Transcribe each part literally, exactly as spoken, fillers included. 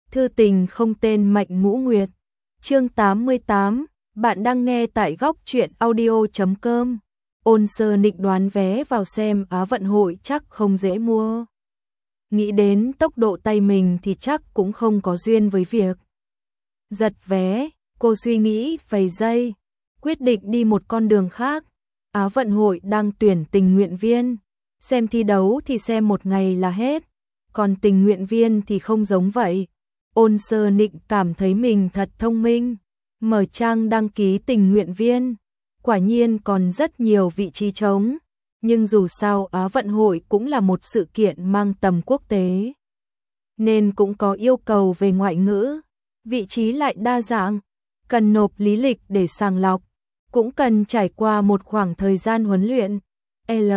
Thư tình không tên Mạnh Ngũ Nguyệt. Chương tám mươi tám, bạn đang nghe tại góc truyện audio chấm com. Ôn Sơ Nịnh đoán vé vào xem Á vận hội chắc không dễ mua. Nghĩ đến tốc độ tay mình thì chắc cũng không có duyên với việc giật vé, cô suy nghĩ vài giây, quyết định đi một con đường khác. Á vận hội đang tuyển tình nguyện viên, xem thi đấu thì xem một ngày là hết, còn tình nguyện viên thì không giống vậy. Ôn Sơ Nịnh cảm thấy mình thật thông minh, mở trang đăng ký tình nguyện viên, quả nhiên còn rất nhiều vị trí trống, nhưng dù sao Á vận hội cũng là một sự kiện mang tầm quốc tế, nên cũng có yêu cầu về ngoại ngữ, vị trí lại đa dạng, cần nộp lý lịch để sàng lọc, cũng cần trải qua một khoảng thời gian huấn luyện. L,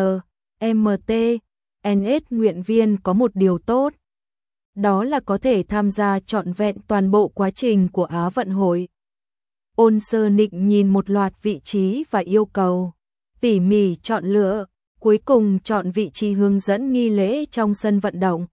M T, N S nguyện viên có một điều tốt, đó là có thể tham gia trọn vẹn toàn bộ quá trình của Á vận hội. Ôn Sơ Nịnh nhìn một loạt vị trí và yêu cầu, tỉ mỉ chọn lựa, cuối cùng chọn vị trí hướng dẫn nghi lễ trong sân vận động.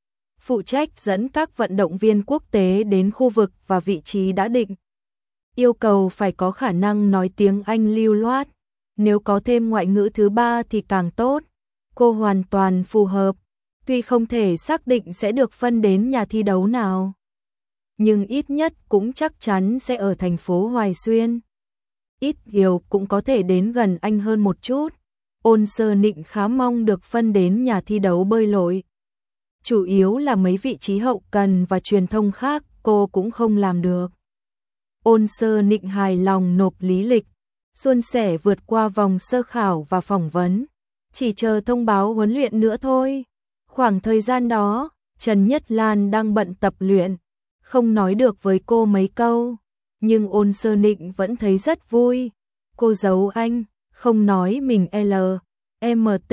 Phụ trách dẫn các vận động viên quốc tế đến khu vực và vị trí đã định. Yêu cầu phải có khả năng nói tiếng Anh lưu loát, nếu có thêm ngoại ngữ thứ ba thì càng tốt. Cô hoàn toàn phù hợp, tuy không thể xác định sẽ được phân đến nhà thi đấu nào, nhưng ít nhất cũng chắc chắn sẽ ở thành phố Hoài Xuyên. Ít nhiều cũng có thể đến gần anh hơn một chút. Ôn Sơ Nịnh khá mong được phân đến nhà thi đấu bơi lội. Chủ yếu là mấy vị trí hậu cần và truyền thông khác cô cũng không làm được. Ôn Sơ Nịnh hài lòng nộp lý lịch, suôn sẻ vượt qua vòng sơ khảo và phỏng vấn, chỉ chờ thông báo huấn luyện nữa thôi. Khoảng thời gian đó, Trần Nhất Lan đang bận tập luyện, không nói được với cô mấy câu, nhưng Ôn Sơ Nịnh vẫn thấy rất vui. Cô giấu anh, không nói mình L, M T,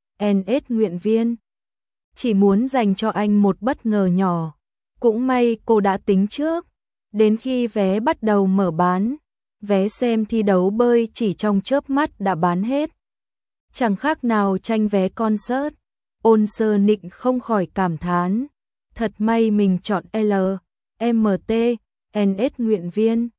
N S nguyện viên, chỉ muốn dành cho anh một bất ngờ nhỏ. Cũng may cô đã tính trước, đến khi vé bắt đầu mở bán, vé xem thi đấu bơi chỉ trong chớp mắt đã bán hết, chẳng khác nào tranh vé concert. Ôn Sơ Nịnh không khỏi cảm thán, thật may mình chọn L, M T, N S nguyện viên.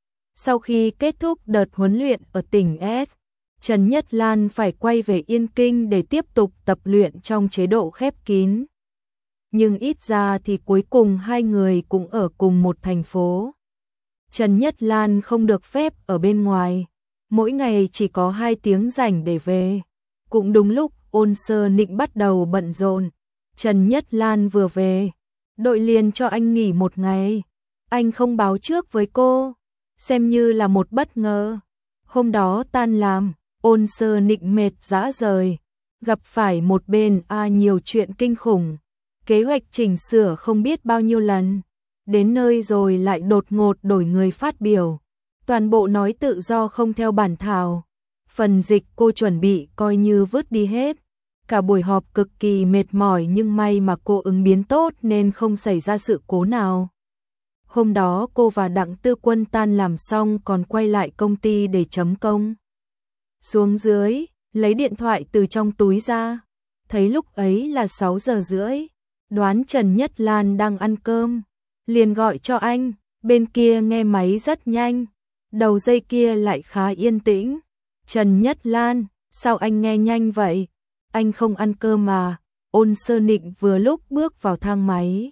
Sau khi kết thúc đợt huấn luyện ở tỉnh S, Trần Nhất Lan phải quay về Yên Kinh để tiếp tục tập luyện trong chế độ khép kín. Nhưng ít ra thì cuối cùng hai người cũng ở cùng một thành phố. Trần Nhất Lan không được phép ở bên ngoài, mỗi ngày chỉ có hai tiếng rảnh để về. Cũng đúng lúc Ôn Sơ Nịnh bắt đầu bận rộn, Trần Nhất Lan vừa về, đội liền cho anh nghỉ một ngày. Anh không báo trước với cô, xem như là một bất ngờ. Hôm đó tan làm, Ôn Sơ Nịnh mệt rã rời, gặp phải một bên A nhiều chuyện kinh khủng, kế hoạch chỉnh sửa không biết bao nhiêu lần, đến nơi rồi lại đột ngột đổi người phát biểu, toàn bộ nói tự do không theo bản thảo. Phần dịch cô chuẩn bị coi như vứt đi hết. Cả buổi họp cực kỳ mệt mỏi nhưng may mà cô ứng biến tốt nên không xảy ra sự cố nào. Hôm đó cô và Đặng Tư Quân tan làm xong còn quay lại công ty để chấm công. Xuống dưới, lấy điện thoại từ trong túi ra, thấy lúc ấy là sáu giờ rưỡi, đoán Trần Nhất Lan đang ăn cơm, liền gọi cho anh, bên kia nghe máy rất nhanh, đầu dây kia lại khá yên tĩnh. Trần Nhất Lan, sao anh nghe nhanh vậy? Anh không ăn cơm à? Ôn Sơ Nịnh vừa lúc bước vào thang máy,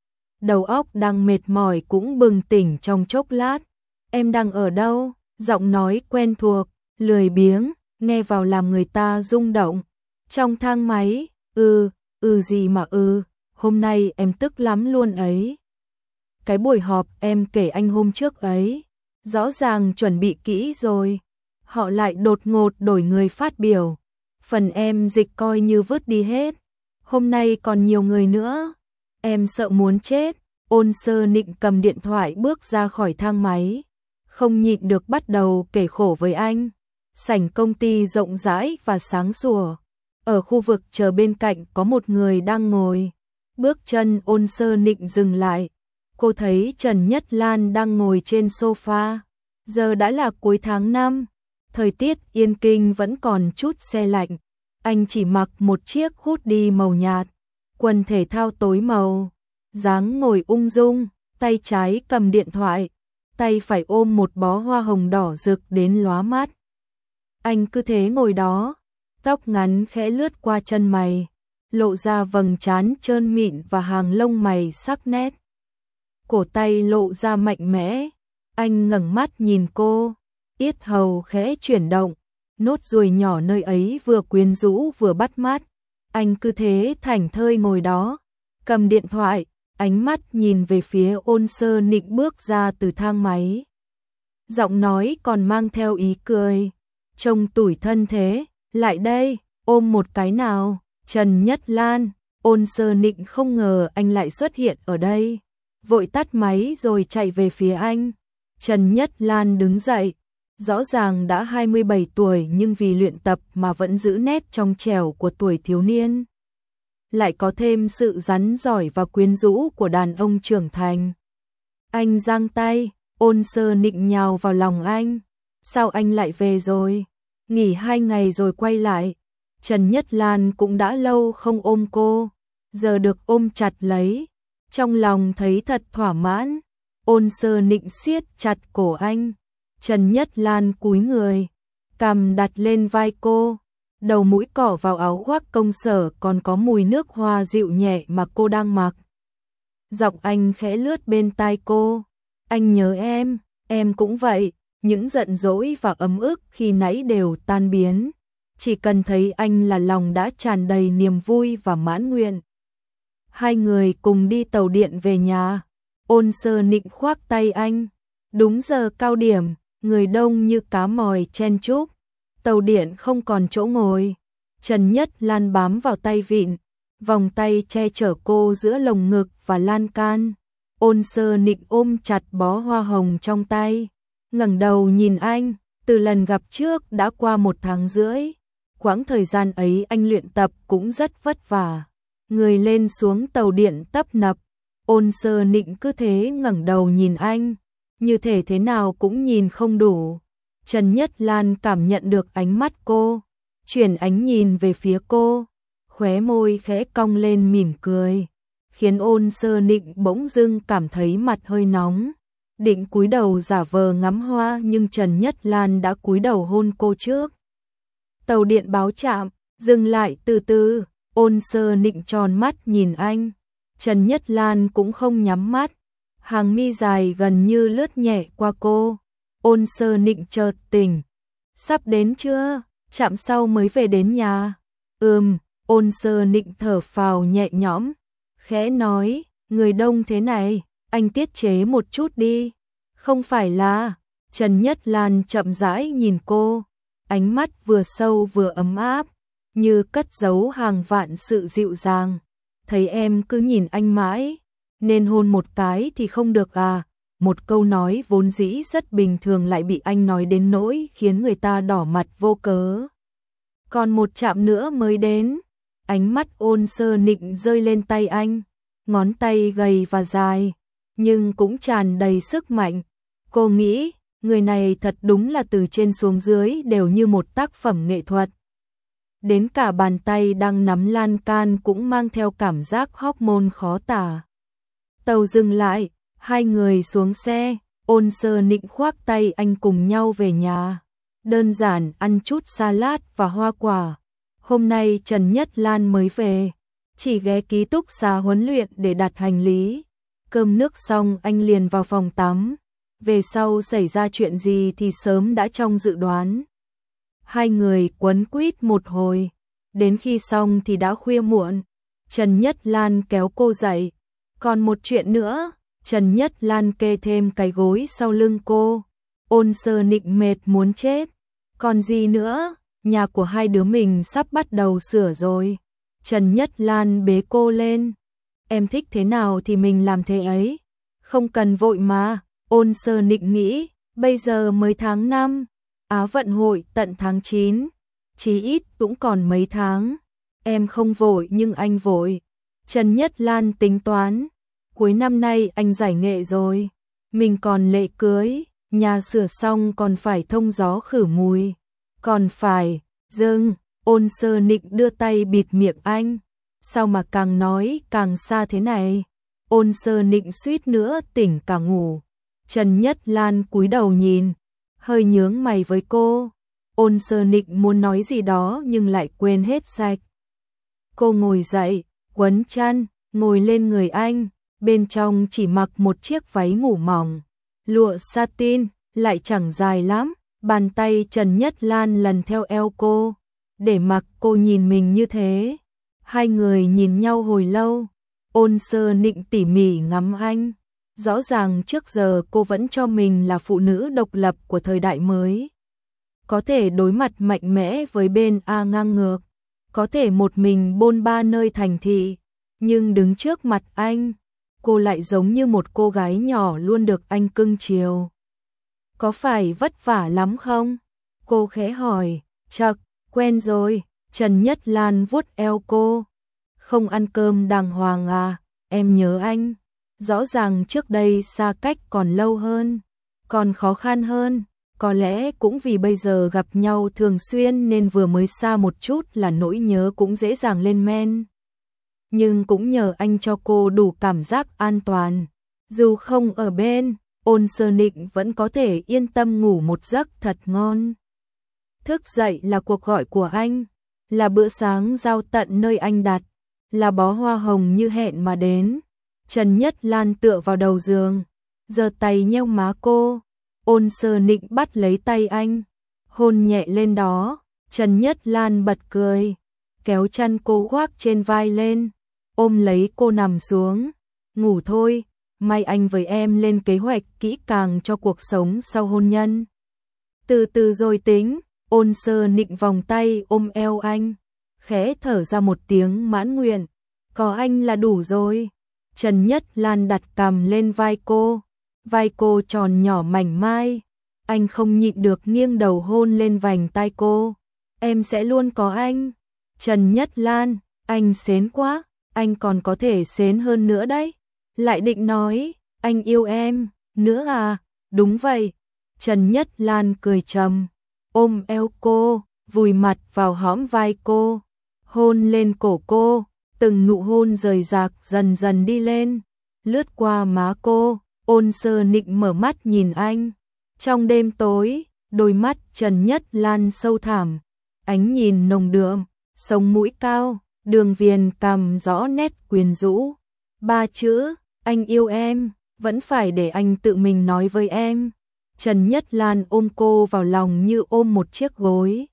đầu óc đang mệt mỏi cũng bừng tỉnh trong chốc lát. Em đang ở đâu? Giọng nói quen thuộc, lười biếng, nghe vào làm người ta rung động. Trong thang máy, ừ, ừ gì mà ừ, hôm nay em tức lắm luôn ấy. Cái buổi họp em kể anh hôm trước ấy, rõ ràng chuẩn bị kỹ rồi, họ lại đột ngột đổi người phát biểu, phần em dịch coi như vứt đi hết, hôm nay còn nhiều người nữa, em sợ muốn chết. Ôn Sơ Nịnh cầm điện thoại bước ra khỏi thang máy, không nhịn được bắt đầu kể khổ với anh. Sảnh công ty rộng rãi và sáng sủa, ở khu vực chờ bên cạnh có một người đang ngồi. Bước chân Ôn Sơ Nịnh dừng lại, cô thấy Trần Nhất Lan đang ngồi trên sofa. Giờ đã là cuối tháng năm, thời tiết Yên Kinh vẫn còn chút se lạnh. Anh chỉ mặc một chiếc hoodie màu nhạt, quần thể thao tối màu, dáng ngồi ung dung, tay trái cầm điện thoại, tay phải ôm một bó hoa hồng đỏ rực đến lóa mắt. Anh cứ thế ngồi đó, tóc ngắn khẽ lướt qua chân mày, lộ ra vầng trán trơn mịn và hàng lông mày sắc nét. Cổ tay lộ ra mạnh mẽ, anh ngẩng mắt nhìn cô, yết hầu khẽ chuyển động, nốt ruồi nhỏ nơi ấy vừa quyến rũ vừa bắt mắt. Anh cứ thế thảnh thơi ngồi đó, cầm điện thoại, ánh mắt nhìn về phía Ôn Sơ Nịnh bước ra từ thang máy. Giọng nói còn mang theo ý cười, trông tủi thân thế, lại đây, ôm một cái nào. Trần Nhất Lan, Ôn Sơ Nịnh không ngờ anh lại xuất hiện ở đây, vội tắt máy rồi chạy về phía anh. Trần Nhất Lan đứng dậy, rõ ràng đã hai mươi bảy tuổi nhưng vì luyện tập mà vẫn giữ nét trong trẻo của tuổi thiếu niên. Lại có thêm sự rắn giỏi và quyến rũ của đàn ông trưởng thành. Anh giang tay, Ôn Sơ Nịnh nhào vào lòng anh. Sao anh lại về rồi? Nghỉ hai ngày rồi quay lại. Trần Nhất Lan cũng đã lâu không ôm cô, giờ được ôm chặt lấy, trong lòng thấy thật thỏa mãn. Ôn Sơ Nịnh siết chặt cổ anh, Trần Nhất Lan cúi người, cằm đặt lên vai cô, đầu mũi cọ vào áo khoác công sở còn có mùi nước hoa dịu nhẹ mà cô đang mặc. Giọng anh khẽ lướt bên tai cô, anh nhớ em, em cũng vậy, những giận dỗi và ấm ức khi nãy đều tan biến. Chỉ cần thấy anh là lòng đã tràn đầy niềm vui và mãn nguyện. Hai người cùng đi tàu điện về nhà. Ôn Sơ Nịnh khoác tay anh. Đúng giờ cao điểm, người đông như cá mòi chen chúc. Tàu điện không còn chỗ ngồi. Trần Nhất Lan bám vào tay vịn, vòng tay che chở cô giữa lồng ngực và lan can. Ôn Sơ Nịnh ôm chặt bó hoa hồng trong tay, ngẩng đầu nhìn anh. Từ lần gặp trước đã qua một tháng rưỡi. Quãng thời gian ấy anh luyện tập cũng rất vất vả. Người lên xuống tàu điện tấp nập. Ôn Sơ Nịnh cứ thế ngẩng đầu nhìn anh, như thể thế nào cũng nhìn không đủ. Trần Nhất Lan cảm nhận được ánh mắt cô, chuyển ánh nhìn về phía cô, khóe môi khẽ cong lên mỉm cười, khiến Ôn Sơ Nịnh bỗng dưng cảm thấy mặt hơi nóng. Định cúi đầu giả vờ ngắm hoa nhưng Trần Nhất Lan đã cúi đầu hôn cô trước. Tàu điện báo chạm, dừng lại từ từ, Ôn Sơ Nịnh tròn mắt nhìn anh. Trần Nhất Lan cũng không nhắm mắt, hàng mi dài gần như lướt nhẹ qua cô. Ôn Sơ Nịnh chợt tỉnh. Sắp đến chưa? Chạm sau mới về đến nhà. Ừm, Ôn Sơ Nịnh thở phào nhẹ nhõm, khẽ nói, người đông thế này, anh tiết chế một chút đi. Không phải là. Trần Nhất Lan chậm rãi nhìn cô, ánh mắt vừa sâu vừa ấm áp, như cất giấu hàng vạn sự dịu dàng. Thấy em cứ nhìn anh mãi, nên hôn một cái thì không được à? Một câu nói vốn dĩ rất bình thường lại bị anh nói đến nỗi khiến người ta đỏ mặt vô cớ. Còn một chạm nữa mới đến. Ánh mắt Ôn Sơ Nịnh rơi lên tay anh, ngón tay gầy và dài, nhưng cũng tràn đầy sức mạnh. Cô nghĩ, người này thật đúng là từ trên xuống dưới đều như một tác phẩm nghệ thuật. Đến cả bàn tay đang nắm lan can cũng mang theo cảm giác hormone khó tả. Tàu dừng lại, hai người xuống xe, Ôn Sơ Nịnh khoác tay anh cùng nhau về nhà. Đơn giản ăn chút salad và hoa quả. Hôm nay Trần Nhất Lan mới về, chỉ ghé ký túc xá huấn luyện để đặt hành lý. Cơm nước xong anh liền vào phòng tắm. Về sau xảy ra chuyện gì thì sớm đã trong dự đoán. Hai người quấn quýt một hồi, đến khi xong thì đã khuya muộn. Trần Nhất Lan kéo cô dậy. Còn một chuyện nữa, Trần Nhất Lan kê thêm cái gối sau lưng cô. Ôn Sơ Nịnh mệt muốn chết. Còn gì nữa, nhà của hai đứa mình sắp bắt đầu sửa rồi. Trần Nhất Lan bế cô lên. Em thích thế nào thì mình làm thế ấy. Không cần vội mà. Ôn Sơ Nịnh nghĩ, bây giờ mới tháng năm, Á vận hội tận tháng chín, chí ít cũng còn mấy tháng. Em không vội nhưng anh vội. Trần Nhất Lan tính toán, cuối năm nay anh giải nghệ rồi, mình còn lễ cưới, nhà sửa xong còn phải thông gió khử mùi, còn phải, dưng, Ôn Sơ Nịnh đưa tay bịt miệng anh, sao mà càng nói càng xa thế này. Ôn Sơ Nịnh suýt nữa tỉnh cả ngủ. Trần Nhất Lan cúi đầu nhìn, hơi nhướng mày với cô. Ôn Sơ Nịnh muốn nói gì đó nhưng lại quên hết sạch. Cô ngồi dậy, quấn chăn, ngồi lên người anh, bên trong chỉ mặc một chiếc váy ngủ mỏng, lụa satin, lại chẳng dài lắm. Bàn tay Trần Nhất Lan lần theo eo cô, để mặc cô nhìn mình như thế. Hai người nhìn nhau hồi lâu. Ôn Sơ Nịnh tỉ mỉ ngắm anh. Rõ ràng trước giờ cô vẫn cho mình là phụ nữ độc lập của thời đại mới. Có thể đối mặt mạnh mẽ với bên A ngang ngược, có thể một mình bôn ba nơi thành thị, nhưng đứng trước mặt anh, cô lại giống như một cô gái nhỏ luôn được anh cưng chiều. Có phải vất vả lắm không? Cô khẽ hỏi. Chậc, quen rồi. Trần Nhất Lan vuốt eo cô. Không ăn cơm đàng hoàng à, em nhớ anh. Rõ ràng trước đây xa cách còn lâu hơn, còn khó khăn hơn. Có lẽ cũng vì bây giờ gặp nhau thường xuyên nên vừa mới xa một chút là nỗi nhớ cũng dễ dàng lên men. Nhưng cũng nhờ anh cho cô đủ cảm giác an toàn. Dù không ở bên, Ôn Sơ Nịnh vẫn có thể yên tâm ngủ một giấc thật ngon. Thức dậy là cuộc gọi của anh, là bữa sáng giao tận nơi anh đặt, là bó hoa hồng như hẹn mà đến. Trần Nhất Lan tựa vào đầu giường, giơ tay nheo má cô. Ôn Sơ Nịnh bắt lấy tay anh, hôn nhẹ lên đó. Trần Nhất Lan bật cười, kéo chăn cô khoác trên vai lên, ôm lấy cô nằm xuống. Ngủ thôi, mai anh với em lên kế hoạch kỹ càng cho cuộc sống sau hôn nhân. Từ từ rồi tính. Ôn Sơ Nịnh vòng tay ôm eo anh, khẽ thở ra một tiếng mãn nguyện. Có anh là đủ rồi. Trần Nhất Lan đặt cằm lên vai cô, vai cô tròn nhỏ mảnh mai. Anh không nhịn được nghiêng đầu hôn lên vành tai cô. Em sẽ luôn có anh. Trần Nhất Lan, anh xến quá, anh còn có thể xến hơn nữa đấy. Lại định nói, anh yêu em, nữa à? Đúng vậy. Trần Nhất Lan cười trầm, ôm eo cô, vùi mặt vào hõm vai cô, hôn lên cổ cô. Từng nụ hôn rời rạc dần dần đi lên, lướt qua má cô. Ôn Sơ Nịnh mở mắt nhìn anh. Trong đêm tối, đôi mắt Trần Nhất Lan sâu thẳm, ánh nhìn nồng đượm, sống mũi cao, đường viền cằm rõ nét quyến rũ. Ba chữ, anh yêu em, vẫn phải để anh tự mình nói với em. Trần Nhất Lan ôm cô vào lòng như ôm một chiếc gối.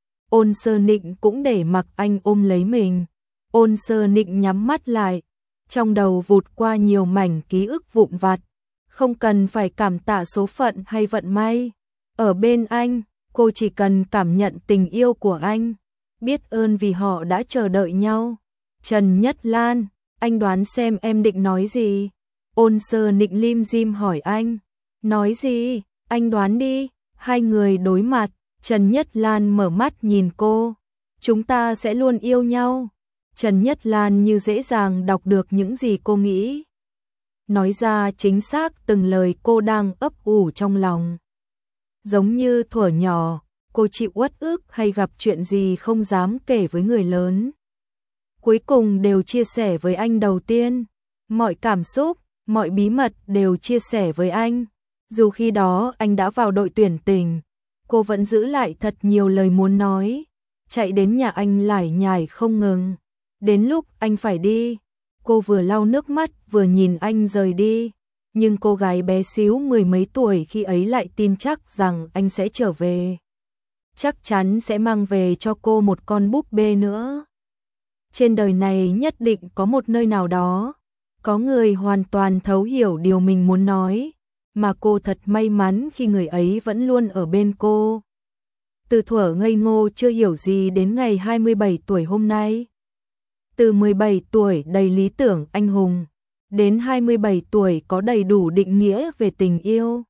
Ôn Sơ Nịnh cũng để mặc anh ôm lấy mình. Ôn Sơ Nịnh nhắm mắt lại, trong đầu vụt qua nhiều mảnh ký ức vụn vặt. Không cần phải cảm tạ số phận hay vận may. Ở bên anh, cô chỉ cần cảm nhận tình yêu của anh, biết ơn vì họ đã chờ đợi nhau. Trần Nhất Lan, anh đoán xem em định nói gì? Ôn Sơ Nịnh lim dim hỏi anh. Nói gì? Anh đoán đi. Hai người đối mặt, Trần Nhất Lan mở mắt nhìn cô. Chúng ta sẽ luôn yêu nhau. Trần Nhất Lan như dễ dàng đọc được những gì cô nghĩ, nói ra chính xác từng lời cô đang ấp ủ trong lòng. Giống như thuở nhỏ, cô chịu uất ức hay gặp chuyện gì không dám kể với người lớn, cuối cùng đều chia sẻ với anh đầu tiên. Mọi cảm xúc, mọi bí mật đều chia sẻ với anh. Dù khi đó anh đã vào đội tuyển tỉnh, cô vẫn giữ lại thật nhiều lời muốn nói, chạy đến nhà anh lải nhải không ngừng. Đến lúc anh phải đi, cô vừa lau nước mắt vừa nhìn anh rời đi. Nhưng cô gái bé xíu mười mấy tuổi khi ấy lại tin chắc rằng anh sẽ trở về. Chắc chắn sẽ mang về cho cô một con búp bê nữa. Trên đời này nhất định có một nơi nào đó, có người hoàn toàn thấu hiểu điều mình muốn nói, mà cô thật may mắn khi người ấy vẫn luôn ở bên cô. Từ thuở ngây ngô chưa hiểu gì đến ngày hai mươi bảy tuổi hôm nay. Từ mười bảy tuổi đầy lý tưởng anh hùng, đến hai mươi bảy tuổi có đầy đủ định nghĩa về tình yêu.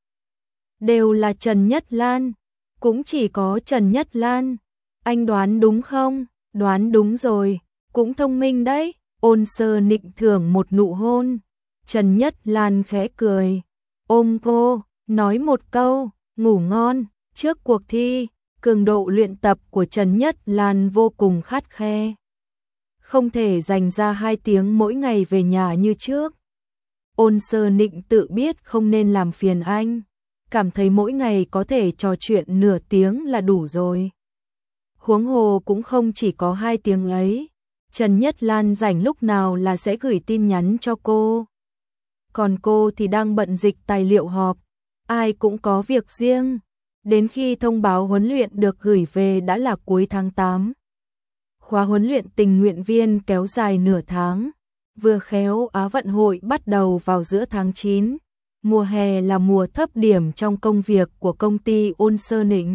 Đều là Trần Nhất Lan, cũng chỉ có Trần Nhất Lan. Anh đoán đúng không? Đoán đúng rồi, cũng thông minh đấy. Ôn Sơ Nịnh thưởng một nụ hôn. Trần Nhất Lan khẽ cười, ôm cô, nói một câu, ngủ ngon. Trước cuộc thi, cường độ luyện tập của Trần Nhất Lan vô cùng khắt khe. Không thể dành ra hai tiếng mỗi ngày về nhà như trước. Ôn Sơ Nịnh tự biết không nên làm phiền anh, cảm thấy mỗi ngày có thể trò chuyện nửa tiếng là đủ rồi. Huống hồ cũng không chỉ có hai tiếng ấy, Trần Nhất Lan rảnh lúc nào là sẽ gửi tin nhắn cho cô. Còn cô thì đang bận dịch tài liệu họp, ai cũng có việc riêng. Đến khi thông báo huấn luyện được gửi về đã là cuối tháng tám. Khóa huấn luyện tình nguyện viên kéo dài nửa tháng, vừa khéo Á vận hội bắt đầu vào giữa tháng chín. Mùa hè là mùa thấp điểm trong công việc của công ty Ôn Sơ Nịnh.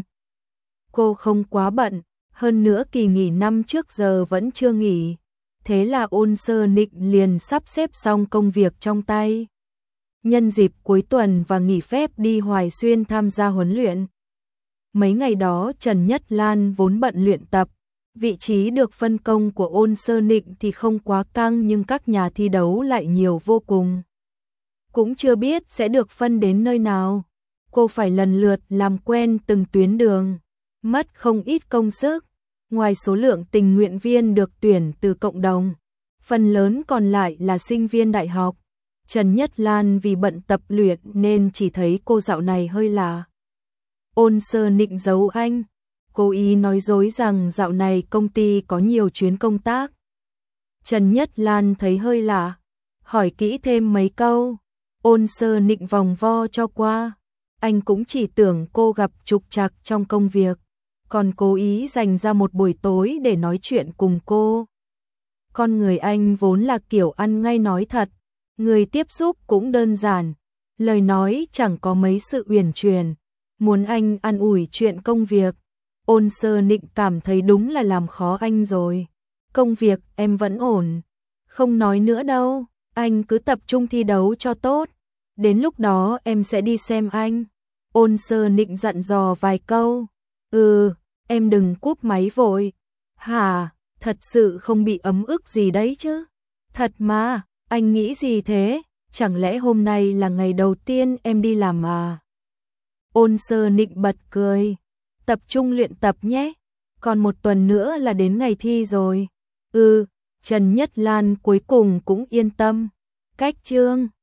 Cô không quá bận, hơn nữa kỳ nghỉ năm trước giờ vẫn chưa nghỉ. Thế là Ôn Sơ Nịnh liền sắp xếp xong công việc trong tay. Nhân dịp cuối tuần và nghỉ phép đi Hoài Xuyên tham gia huấn luyện. Mấy ngày đó Trần Nhất Lan vốn bận luyện tập. Vị trí được phân công của Ôn Sơ Nịnh thì không quá căng nhưng các nhà thi đấu lại nhiều vô cùng. Cũng chưa biết sẽ được phân đến nơi nào. Cô phải lần lượt làm quen từng tuyến đường, mất không ít công sức. Ngoài số lượng tình nguyện viên được tuyển từ cộng đồng, phần lớn còn lại là sinh viên đại học. Trần Nhất Lan vì bận tập luyện nên chỉ thấy cô dạo này hơi lạ. Ôn Sơ Nịnh giấu anh, cố ý nói dối rằng dạo này công ty có nhiều chuyến công tác. Trần Nhất Lan thấy hơi lạ, hỏi kỹ thêm mấy câu. Ôn Sơ Nịnh vòng vo cho qua. Anh cũng chỉ tưởng cô gặp trục trặc trong công việc, còn cố ý dành ra một buổi tối để nói chuyện cùng cô. Con người anh vốn là kiểu ăn ngay nói thật, người tiếp xúc cũng đơn giản, lời nói chẳng có mấy sự uyển chuyển. Muốn anh an ủi chuyện công việc, Ôn Sơ Nịnh cảm thấy đúng là làm khó anh rồi. Công việc em vẫn ổn, không nói nữa đâu, anh cứ tập trung thi đấu cho tốt. Đến lúc đó em sẽ đi xem anh. Ôn Sơ Nịnh dặn dò vài câu. Ừ, em đừng cúp máy vội. Hả, thật sự không bị ấm ức gì đấy chứ? Thật mà, anh nghĩ gì thế? Chẳng lẽ hôm nay là ngày đầu tiên em đi làm à? Ôn Sơ Nịnh bật cười. Tập trung luyện tập nhé. Còn một tuần nữa là đến ngày thi rồi. Ừ, Trần Nhất Lan cuối cùng cũng yên tâm. Cách chương